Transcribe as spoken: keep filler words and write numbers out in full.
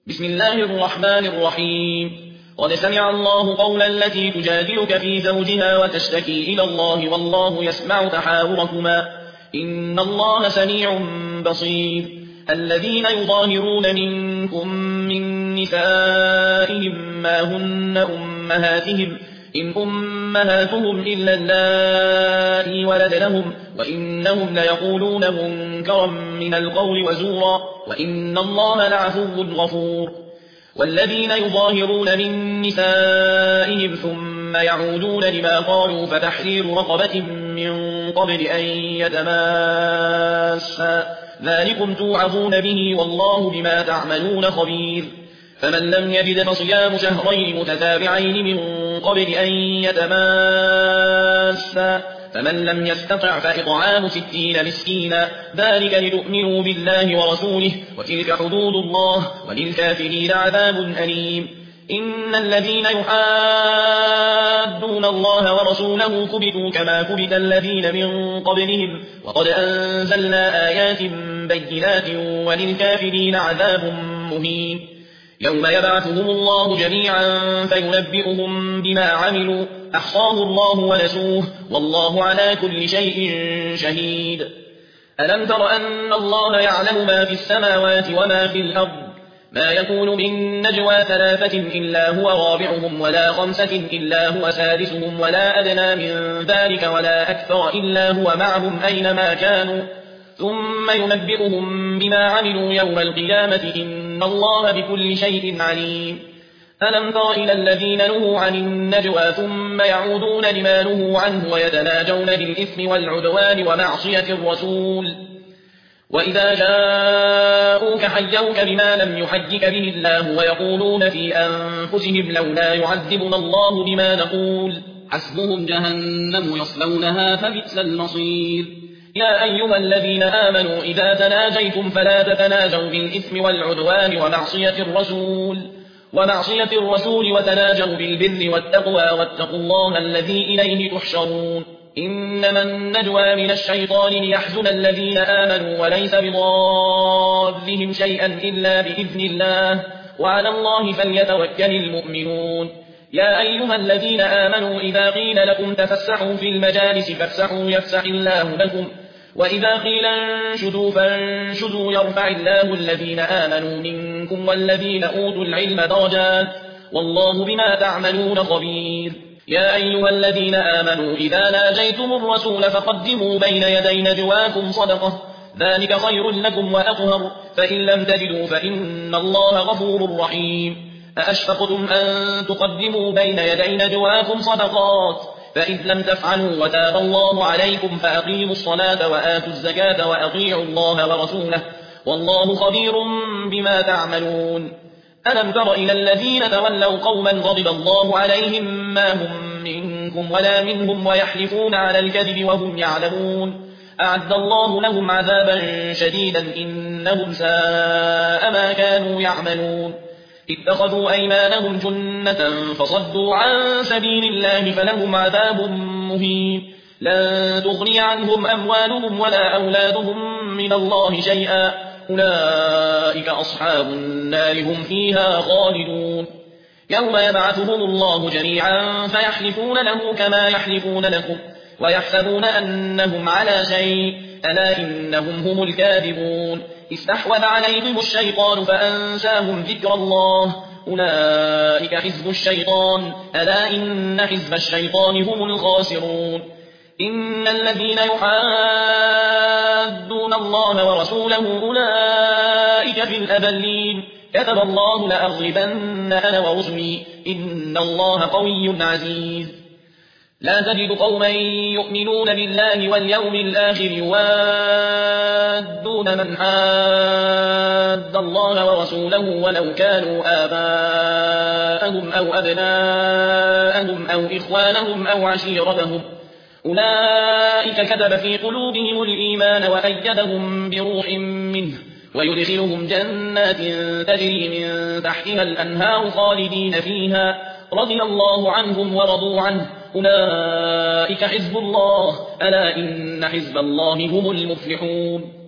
بسم الله الرحمن الرحيم قد سمع الله قول التي تجادلك في زوجها وتشتكي إلى الله والله يسمع تحاوركما إن الله سميع بصير الذين يظاهرون منكم من نسائهم ما هن أمهاتهم إن أمهاتهم إلا اللائي ولدنهم وإنهم ليقولون منكرا من القول وزورا وإن الله لعفو غفور والذين يظاهرون من نسائهم ثم يعودون لما قالوا فتحرير رقبة من قبل أن يتماسا ذلكم توعظون به والله بما تعملون خبير فمن لم يجد فصيام شهرين متتابعين من قبل أن يتماسا فمن لم يستطع فإطعام ستين مسكينا ذلك لتؤمنوا بالله ورسوله وتلك حدود الله وللكافرين عذاب أليم إن الذين يحادون الله ورسوله كبتوا كما كبت الذين من قبلهم وقد أنزلنا آيات بينات وللكافرين عذاب مهين يوم يبعثهم الله جميعا فينبئهم بما عملوا أحصاه الله ونسوه والله على كل شيء شهيد ألم تر أن الله يعلم ما في السماوات وما في الأرض ما يكون من نجوى ثلاثة إلا هو رابعهم ولا خمسة إلا هو سادسهم ولا أدنى من ذلك ولا أكثر إلا هو معهم أينما كانوا ثم ينبئهم بما عملوا يوم القيامة إن الله بكل شيء عليم ألم تر إلى الذين نهوا عن النجوى ثم يعودون لما نهوا عنه ويتناجون بالإثم والعدوان ومعصية الرسول وإذا جاءوك حيوك بما لم يحيك به الله ويقولون في أنفسهم لولا يعذبنا الله بما نقول حسبهم جهنم يصلونها فبئس المصير يا أيها الذين آمنوا إذا تناجيتم فلا تتناجوا بالإثم والعدوان ومعصية الرسول ومعصية الرسول وتناجوا بالبر والتقوى واتقوا الله الذي إليه تحشرون إنما النجوى من الشيطان ليحزن الذين آمنوا وليس بضارهم شيئا إلا بإذن الله وعلى الله فليتوكل المؤمنون يا أيها الذين آمنوا إذا قيل لكم تفسحوا في المجالس فافسحوا يفسح الله لكم وإذا قيل انشدوا فانشدوا يرفع الله الذين آمنوا منكم والذين أوتوا العلم درجات والله بما تعملون خبير يا أيها الذين آمنوا إذا ناجيتم الرسول فقدموا بين يدي نجواكم صدقة ذلك خير لكم وأطهر فإن لم تجدوا فإن الله غفور رحيم أأشفقتم أن تقدموا بين يدي نجواكم صدقات فإذ لم تفعلوا وتاب الله عليكم فأقيموا الصلاة وآتوا الزكاة وأطيعوا الله ورسوله والله خبير بما تعملون ألم تر إلى الذين تولوا قوما غضب الله عليهم ما هم منكم ولا منهم ويحلفون على الكذب وهم يعلمون أعد الله لهم عذابا شديدا إنهم ساء ما كانوا يعملون اتخذوا أيمانهم جنة فصدوا عن سبيل الله فلهم عذاب مهين لن تغني عنهم أموالهم ولا أولادهم من الله شيئا أولئك أصحاب النار هم فيها خالدون يوم يبعثهم الله جميعا فيحلفون له كما يحلفون لكم ويحسبون أنهم على شيء ألا إنهم هم الكاذبون استحوذ عليهم الشيطان فأنساهم ذكر الله أولئك حزب الشيطان ألا إن حزب الشيطان هم الخاسرون إن الذين يحادون الله ورسوله أولئك في الأذلين كتب الله لأغلبن أنا ورسلي إن الله قوي عزيز لا تجد قوما يؤمنون بالله واليوم الآخر يوادون من حاد الله ورسوله ولو كانوا آباءهم أو أبناءهم أو إخوانهم أو عشيرتهم أولئك كتب في قلوبهم الإيمان وأيدهم بروح منه ويدخلهم جنات تجري من تحتها الأنهار خالدين فيها رضي الله عنهم ورضوا عنه أولئك حزب الله ألا إن حزب الله هم المفلحون